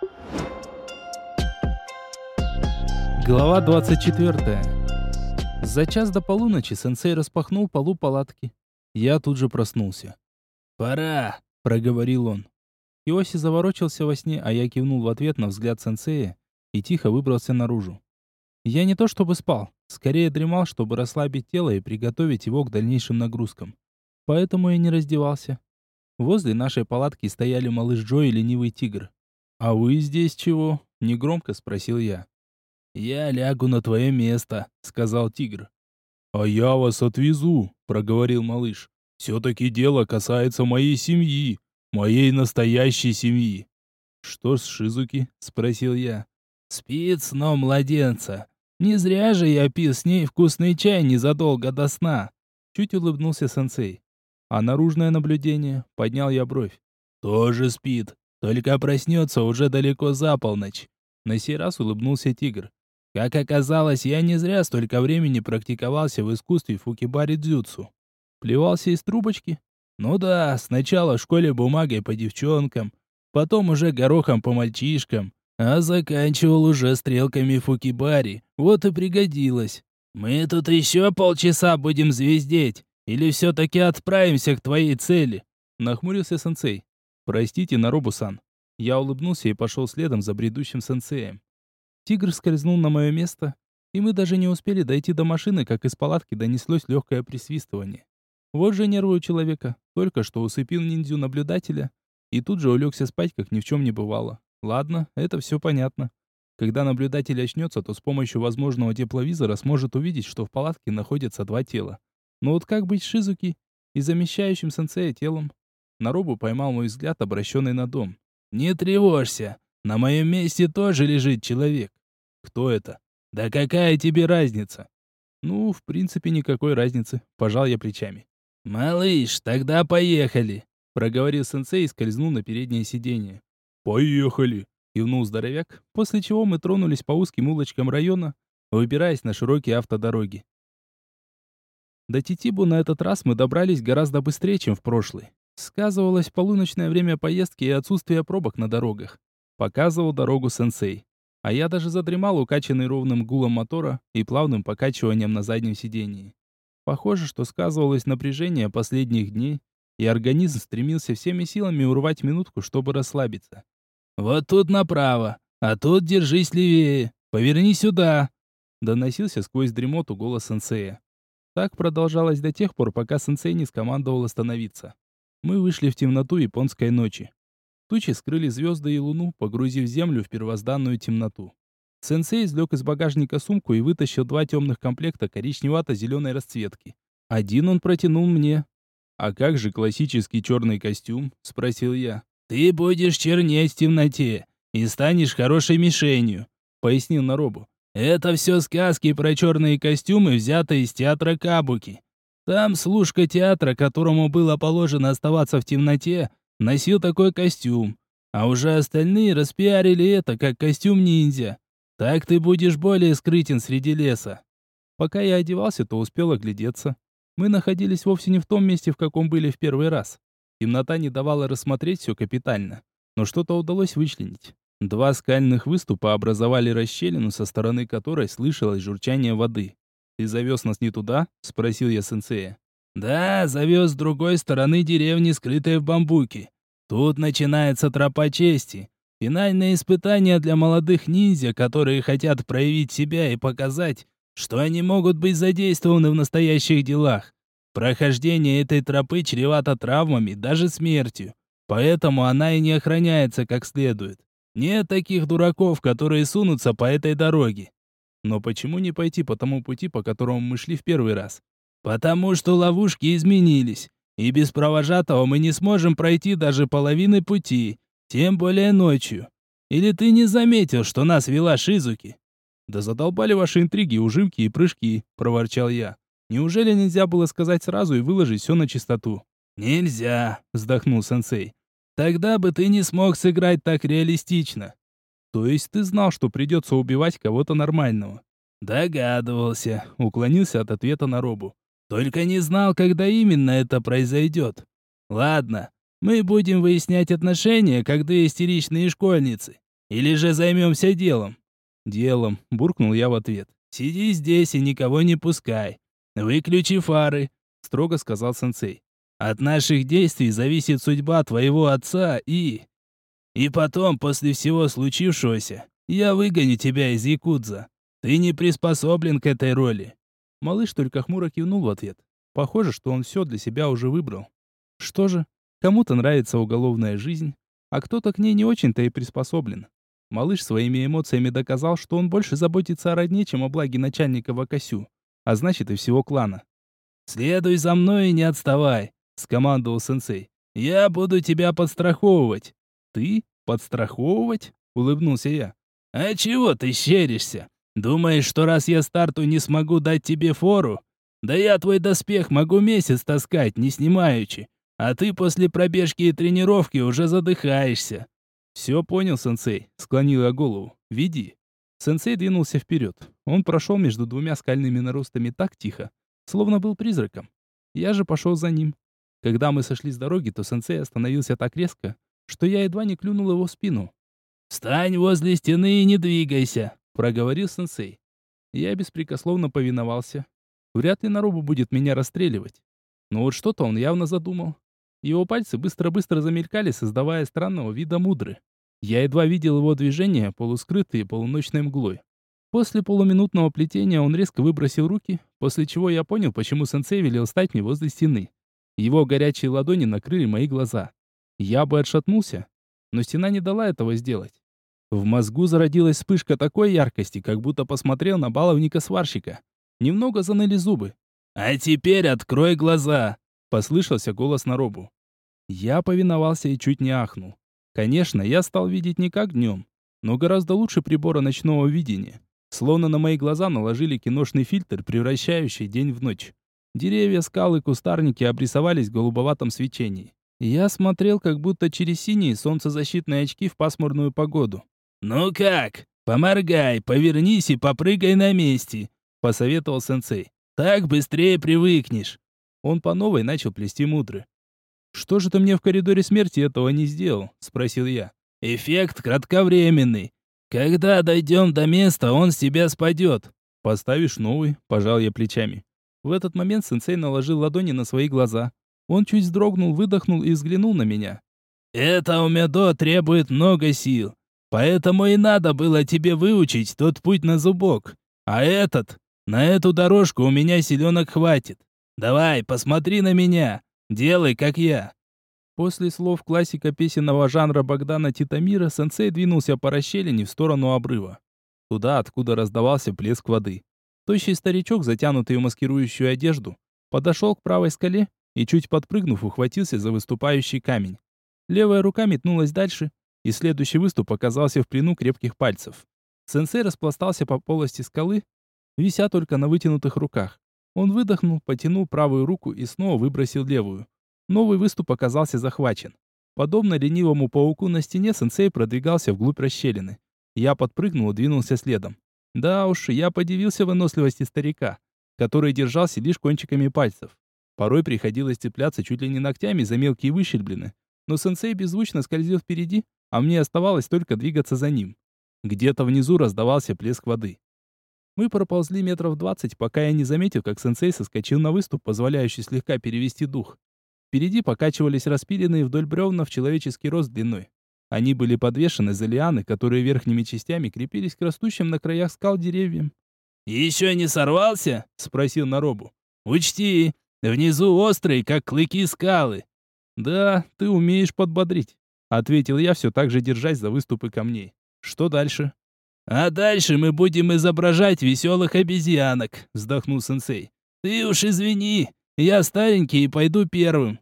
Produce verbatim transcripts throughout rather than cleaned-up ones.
Глава двадцать четвертая. За час до полуночи сенсей распахнул полу палатки. Я тут же проснулся. «Пора!» — проговорил он. Иоси заворочился во сне, а я кивнул в ответ на взгляд сенсея и тихо выбрался наружу. Я не то чтобы спал, скорее дремал, чтобы расслабить тело и приготовить его к дальнейшим нагрузкам. Поэтому я не раздевался. Возле нашей палатки стояли малыш Джо и ленивый тигр. «А вы здесь чего?» — негромко спросил я. «Я лягу на твое место», — сказал тигр. «А я вас отвезу», — проговорил малыш. «Все-таки дело касается моей семьи, моей настоящей семьи». «Что с Шизуки?» — спросил я. «Спит сном младенца. Не зря же я пил с ней вкусный чай незадолго до сна». Чуть улыбнулся сенсей. «А наружное наблюдение?» — поднял я бровь. «Тоже спит, только проснется уже далеко за полночь». На сей раз улыбнулся тигр. Как оказалось, я не зря столько времени практиковался в искусстве фукибари-дзюцу. Плевался из трубочки? Ну да, сначала в школе бумагой по девчонкам, потом уже горохом по мальчишкам, а заканчивал уже стрелками фукибари. Вот и пригодилось. Мы тут еще полчаса будем звездеть, или все-таки отправимся к твоей цели? Нахмурился сенсей. Простите, Наробу-сан. Я улыбнулся и пошел следом за бредущим сенсеем. Тигр скользнул на мое место, и мы даже не успели дойти до машины, как из палатки донеслось легкое присвистывание. Вот же нервы у человека. Только что усыпил ниндзю-наблюдателя, и тут же улегся спать, как ни в чем не бывало. Ладно, это все понятно. Когда наблюдатель очнется, то с помощью возможного тепловизора сможет увидеть, что в палатке находятся два тела. Но вот как быть с Шизуки и замещающим сенсея телом? Наробу поймал мой взгляд, обращенный на дом. «Не тревожься, на моем месте тоже лежит человек». «Кто это?» «Да какая тебе разница?» «Ну, в принципе, никакой разницы», — пожал я плечами. «Малыш, тогда поехали», — проговорил сенсей и скользнул на переднее сиденье. «Поехали», — кивнул здоровяк, после чего мы тронулись по узким улочкам района, выбираясь на широкие автодороги. До Титибу на этот раз мы добрались гораздо быстрее, чем в прошлый. Сказывалось полуночное время поездки и отсутствие пробок на дорогах. Показывал дорогу сенсей. А я даже задремал, укачанный ровным гулом мотора и плавным покачиванием на заднем сидении. Похоже, что сказывалось напряжение последних дней, и организм стремился всеми силами урвать минутку, чтобы расслабиться. «Вот тут направо, а тут держись левее, поверни сюда!» Доносился сквозь дремоту голос сенсея. Так продолжалось до тех пор, пока сенсей не скомандовал остановиться. Мы вышли в темноту японской ночи. Тучи скрыли звезды и луну, погрузив землю в первозданную темноту. Сенсей извлек из багажника сумку и вытащил два темных комплекта коричневато-зеленой расцветки. Один он протянул мне. «А как же классический черный костюм?» — спросил я. «Ты будешь чернеть в темноте и станешь хорошей мишенью», — пояснил Наробу. «Это все сказки про черные костюмы, взятые из театра Кабуки. Там служка театра, которому было положено оставаться в темноте, носил такой костюм, а уже остальные распиарили это как костюм ниндзя. Так ты будешь более скрытен среди леса». Пока я одевался, то успел оглядеться. Мы находились вовсе не в том месте, в каком были в первый раз. Темнота не давала рассмотреть все капитально, но что-то удалось вычленить. Два скальных выступа образовали расщелину, со стороны которой слышалось журчание воды. «Ты завез нас не туда?» — спросил я сенсея. «Да, завез с другой стороны деревни, скрытой в бамбуке. Тут начинается тропа чести. Финальное испытание для молодых ниндзя, которые хотят проявить себя и показать, что они могут быть задействованы в настоящих делах. Прохождение этой тропы чревато травмами, даже смертью. Поэтому она и не охраняется как следует. Нет таких дураков, которые сунутся по этой дороге». «Но почему не пойти по тому пути, по которому мы шли в первый раз?» «Потому что ловушки изменились, и без провожатого мы не сможем пройти даже половины пути, тем более ночью. Или ты не заметил, что нас вела Шизуки?» «Да задолбали ваши интриги, ужимки и прыжки», — проворчал я. «Неужели нельзя было сказать сразу и выложить все на чистоту?» «Нельзя», — вздохнул сенсей. «Тогда бы ты не смог сыграть так реалистично». «То есть ты знал, что придется убивать кого-то нормального?» «Догадывался», — уклонился от ответа Наробу. «Только не знал, когда именно это произойдет. Ладно, мы будем выяснять отношения, как две истеричные школьницы. Или же займемся делом?» «Делом», — буркнул я в ответ. «Сиди здесь и никого не пускай. Выключи фары», — строго сказал сенсей. «От наших действий зависит судьба твоего отца и... И потом, после всего случившегося, я выгоню тебя из Якудза. Ты не приспособлен к этой роли». Малыш только хмуро кивнул в ответ. Похоже, что он все для себя уже выбрал. Что же, кому-то нравится уголовная жизнь, а кто-то к ней не очень-то и приспособлен. Малыш своими эмоциями доказал, что он больше заботится о родне, чем о благе начальника Вакасю, а значит и всего клана. «Следуй за мной и не отставай», — скомандовал сенсей. «Я буду тебя подстраховывать». «Ты? Подстраховывать?» — улыбнулся я. «А чего ты щеришься? Думаешь, что раз я старту не смогу дать тебе фору? Да я твой доспех могу месяц таскать, не снимаючи, а ты после пробежки и тренировки уже задыхаешься». «Все понял, сенсей», — склонил я голову. «Веди». Сенсей двинулся вперед. Он прошел между двумя скальными наростами так тихо, словно был призраком. Я же пошел за ним. Когда мы сошли с дороги, то сенсей остановился так резко, что я едва не клюнул его в спину. «Встань возле стены и не двигайся», — проговорил сенсей. Я беспрекословно повиновался. Вряд ли Наробу будет меня расстреливать. Но вот что-то он явно задумал. Его пальцы быстро-быстро замелькали, создавая странного вида мудры. Я едва видел его движения, полускрытые полуночной мглой. После полуминутного плетения он резко выбросил руки, после чего я понял, почему сенсей велел стать мне возле стены. Его горячие ладони накрыли мои глаза. Я бы отшатнулся, но стена не дала этого сделать. В мозгу зародилась вспышка такой яркости, как будто посмотрел на баловника-сварщика. Немного заныли зубы. «А теперь открой глаза!» — послышался голос Наробу. Я повиновался и чуть не ахнул. Конечно, я стал видеть не как днем, но гораздо лучше прибора ночного видения. Словно на мои глаза наложили киношный фильтр, превращающий день в ночь. Деревья, скалы, кустарники обрисовались в голубоватом свечении. Я смотрел как будто через синие солнцезащитные очки в пасмурную погоду. «Ну как? Поморгай, повернись и попрыгай на месте», — посоветовал сенсей. «Так быстрее привыкнешь». Он по новой начал плести мудры. «Что же ты мне в коридоре смерти этого не сделал?» — спросил я. «Эффект кратковременный. Когда дойдем до места, он с тебя спадет». «Поставишь новый», — пожал я плечами. В этот момент сенсей наложил ладони на свои глаза. Он чуть вздрогнул, выдохнул и взглянул на меня. «Это умедо требует много сил. Поэтому и надо было тебе выучить тот путь на зубок. А этот, на эту дорожку у меня силенок хватит. Давай, посмотри на меня. Делай, как я». После слов классика песенного жанра Богдана Титамира сенсей двинулся по расщелине в сторону обрыва. Туда, откуда раздавался плеск воды. Тощий старичок, затянутый в маскирующую одежду, подошел к правой скале и, чуть подпрыгнув, ухватился за выступающий камень. Левая рука метнулась дальше, и следующий выступ оказался в плену крепких пальцев. Сенсей распластался по полости скалы, вися только на вытянутых руках. Он выдохнул, потянул правую руку и снова выбросил левую. Новый выступ оказался захвачен. Подобно ленивому пауку на стене, сенсей продвигался вглубь расщелины. Я подпрыгнул и двинулся следом. Да уж, я подивился выносливости старика, который держался лишь кончиками пальцев. Порой приходилось цепляться чуть ли не ногтями за мелкие выщербины, но сенсей беззвучно скользил впереди, а мне оставалось только двигаться за ним. Где-то внизу раздавался плеск воды. Мы проползли метров двадцать, пока я не заметил, как сенсей соскочил на выступ, позволяющий слегка перевести дух. Впереди покачивались распиленные вдоль бревна в человеческий рост длиной. Они были подвешены за лианы, которые верхними частями крепились к растущим на краях скал деревьям. «Еще не сорвался?» — спросил Наробу. «Учти, внизу острые, как клыки скалы». «Да, ты умеешь подбодрить», — ответил я, все так же держась за выступы камней. «Что дальше?» «А дальше мы будем изображать веселых обезьянок», — вздохнул сенсей. «Ты уж извини, я старенький и пойду первым».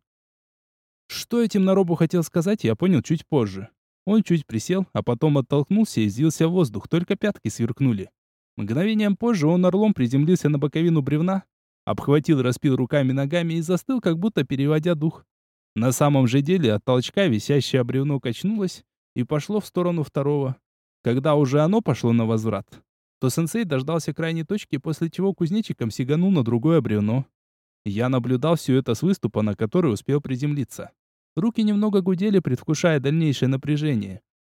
Что этим Наробу хотел сказать, я понял чуть позже. Он чуть присел, а потом оттолкнулся и взвился в воздух, только пятки сверкнули. Мгновением позже он орлом приземлился на боковину бревна, обхватил, распил руками-ногами и застыл, как будто переводя дух. На самом же деле от толчка висящее бревно качнулось и пошло в сторону второго. Когда уже оно пошло на возврат, то сенсей дождался крайней точки, после чего кузнечиком сиганул на другое бревно. Я наблюдал все это с выступа, на который успел приземлиться. Руки немного гудели, предвкушая дальнейшее напряжение.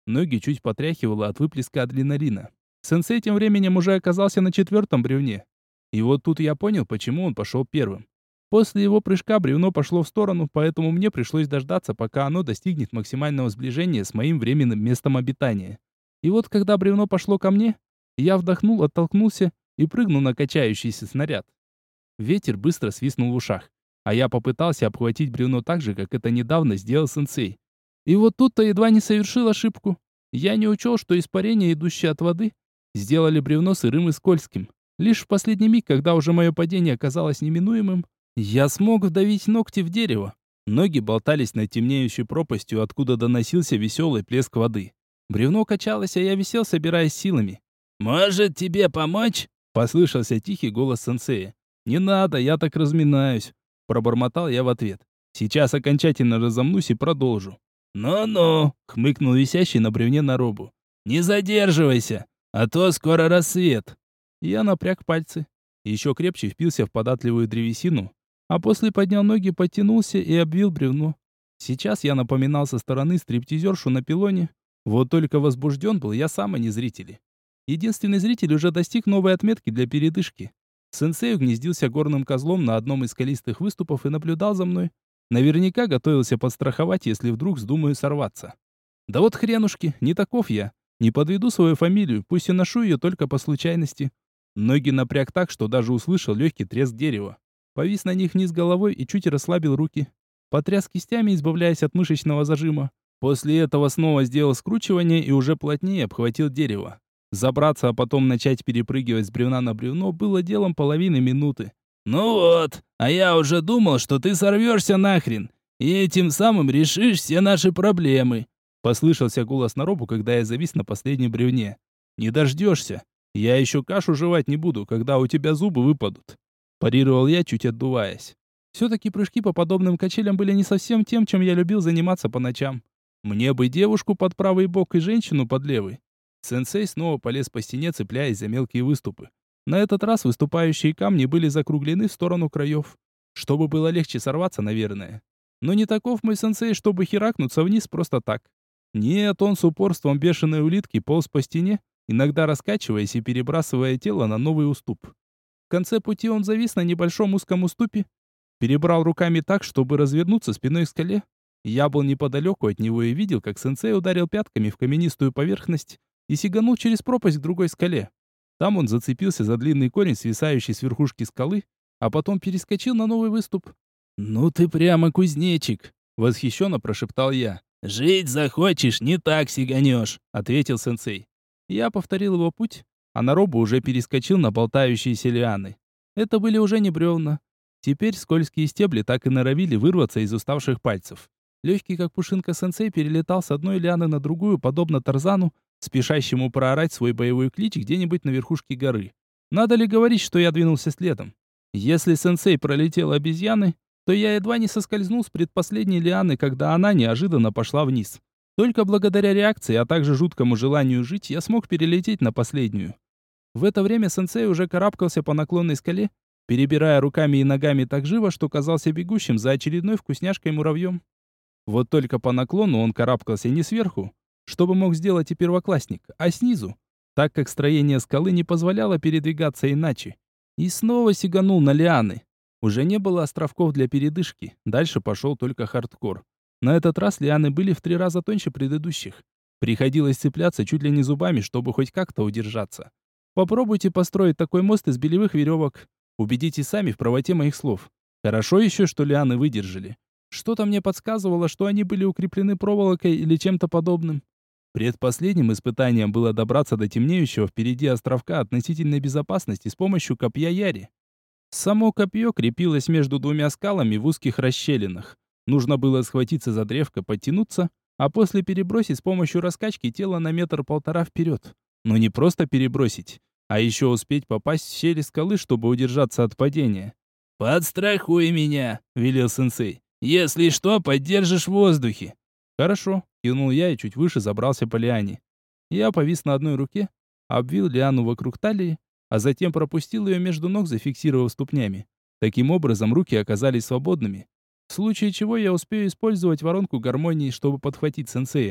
Ноги чуть потряхивало от выплеска адреналина. Сенсей тем временем уже оказался на четвертом бревне. И вот тут я понял, почему он пошел первым. После его прыжка бревно пошло в сторону, поэтому мне пришлось дождаться, пока оно достигнет максимального сближения с моим временным местом обитания. И вот когда бревно пошло ко мне, я вдохнул, оттолкнулся и прыгнул на качающийся снаряд. Ветер быстро свистнул в ушах, а я попытался обхватить бревно так же, как это недавно сделал сенсей. И вот тут-то едва не совершил ошибку. Я не учел, что испарения, идущие от воды, сделали бревно сырым и скользким. Лишь в последний миг, когда уже мое падение оказалось неминуемым, я смог вдавить ногти в дерево. Ноги болтались над темнеющей пропастью, откуда доносился веселый плеск воды. Бревно качалось, а я висел, собираясь силами. «Может, тебе помочь?» — послышался тихий голос сенсея. «Не надо, я так разминаюсь», — пробормотал я в ответ. «Сейчас окончательно разомнусь и продолжу». «Ну-ну», — хмыкнул висящий на бревне Наробу. «Не задерживайся, а то скоро рассвет». Я напряг пальцы, еще крепче впился в податливую древесину, а после поднял ноги, подтянулся и обвил бревно. Сейчас я напоминал со стороны стриптизершу на пилоне, вот только возбужден был я сам, а не зрители. Единственный зритель уже достиг новой отметки для передышки. Сенсей угнездился горным козлом на одном из скалистых выступов и наблюдал за мной. Наверняка готовился подстраховать, если вдруг вздумаю сорваться. Да вот хренушки, не таков я. Не подведу свою фамилию, пусть и ношу ее только по случайности. Ноги напряг так, что даже услышал легкий треск дерева. Повис на них вниз головой и чуть расслабил руки. Потряс кистями, избавляясь от мышечного зажима. После этого снова сделал скручивание и уже плотнее обхватил дерево. Забраться, а потом начать перепрыгивать с бревна на бревно было делом половины минуты. «Ну вот, а я уже думал, что ты сорвешься нахрен, и этим самым решишь все наши проблемы», — послышался голос Наробу, когда я завис на последнем бревне. «Не дождешься. Я еще кашу жевать не буду, когда у тебя зубы выпадут», — парировал я, чуть отдуваясь. Все-таки прыжки по подобным качелям были не совсем тем, чем я любил заниматься по ночам. Мне бы девушку под правый бок и женщину под левый. Сенсей снова полез по стене, цепляясь за мелкие выступы. На этот раз выступающие камни были закруглены в сторону краев, чтобы было легче сорваться, наверное. Но не таков мой сенсей, чтобы херакнуться вниз просто так. Нет, он с упорством бешеной улитки полз по стене, иногда раскачиваясь и перебрасывая тело на новый уступ. В конце пути он завис на небольшом узком уступе, перебрал руками так, чтобы развернуться спиной к скале. Я был неподалеку от него и видел, как сенсей ударил пятками в каменистую поверхность и сиганул через пропасть к другой скале. Там он зацепился за длинный корень, свисающий с верхушки скалы, а потом перескочил на новый выступ. «Ну ты прямо кузнечик!» — восхищенно прошептал я. «Жить захочешь, не так сиганешь!» — ответил сенсей. Я повторил его путь, а Наробу уже перескочил на болтающиеся лианы. Это были уже не бревна. Теперь скользкие стебли так и норовили вырваться из уставших пальцев. Легкий, как пушинка, сенсей перелетал с одной лианы на другую, подобно Тарзану, спешащему проорать свой боевой клич где-нибудь на верхушке горы. Надо ли говорить, что я двинулся следом? Если сенсей пролетел обезьяны, то я едва не соскользнул с предпоследней лианы, когда она неожиданно пошла вниз. Только благодаря реакции, а также жуткому желанию жить, я смог перелететь на последнюю. В это время сенсей уже карабкался по наклонной скале, перебирая руками и ногами так живо, что казался бегущим за очередной вкусняшкой-муравьем. Вот только по наклону он карабкался не сверху, чтобы мог сделать и первоклассник, а снизу, так как строение скалы не позволяло передвигаться иначе. И снова сиганул на лианы. Уже не было островков для передышки, дальше пошел только хардкор. На этот раз лианы были в три раза тоньше предыдущих. Приходилось цепляться чуть ли не зубами, чтобы хоть как-то удержаться. Попробуйте построить такой мост из белевых веревок. Убедитесь сами в правоте моих слов. Хорошо еще, что лианы выдержали. Что-то мне подсказывало, что они были укреплены проволокой или чем-то подобным. Предпоследним испытанием было добраться до темнеющего впереди островка относительной безопасности с помощью копья Яри. Само копье крепилось между двумя скалами в узких расщелинах. Нужно было схватиться за древко, подтянуться, а после перебросить с помощью раскачки тело на метр-полтора вперед. Но не просто перебросить, а еще успеть попасть в щели скалы, чтобы удержаться от падения. «Подстрахуй меня», — велел сенсей. «Если что, поддержишь в воздухе». «Хорошо», — кивнул я и чуть выше забрался по лиане. Я повис на одной руке, обвил лиану вокруг талии, а затем пропустил ее между ног, зафиксировав ступнями. Таким образом, руки оказались свободными. В случае чего я успею использовать воронку гармонии, чтобы подхватить сенсея.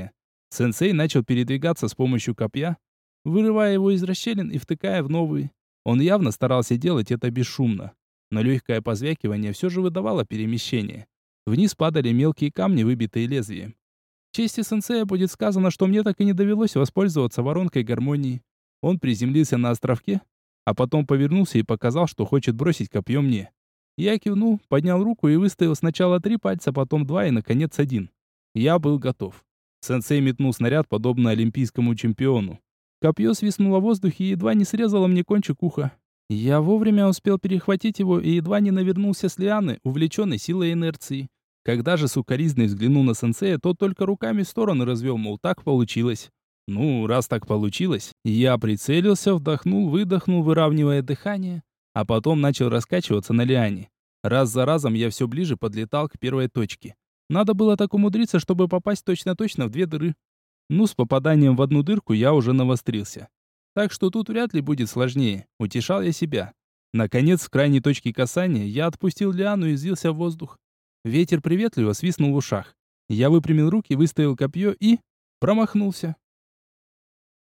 Сенсей начал передвигаться с помощью копья, вырывая его из расщелин и втыкая в новые. Он явно старался делать это бесшумно, но легкое позвякивание все же выдавало перемещение. Вниз падали мелкие камни, выбитые лезвием. В чести сенсея будет сказано, что мне так и не довелось воспользоваться воронкой гармонии. Он приземлился на островке, а потом повернулся и показал, что хочет бросить копье мне. Я кивнул, поднял руку и выставил сначала три пальца, потом два и, наконец, один. Я был готов. Сенсей метнул снаряд, подобно олимпийскому чемпиону. Копье свистнуло в воздухе и едва не срезало мне кончик уха. Я вовремя успел перехватить его и едва не навернулся с лианы, увлеченной силой инерции. Когда же сукоризный взглянул на сенсея, тот только руками в стороны развел, мол, так получилось. Ну, раз так получилось, я прицелился, вдохнул, выдохнул, выравнивая дыхание, а потом начал раскачиваться на лиане. Раз за разом я все ближе подлетал к первой точке. Надо было так умудриться, чтобы попасть точно-точно в две дыры. Ну, с попаданием в одну дырку я уже навострился. Так что тут вряд ли будет сложнее, утешал я себя. Наконец, в крайней точке касания, я отпустил лиану и взвился в воздух. Ветер приветливо свистнул в ушах. Я выпрямил руки, выставил копье и... промахнулся.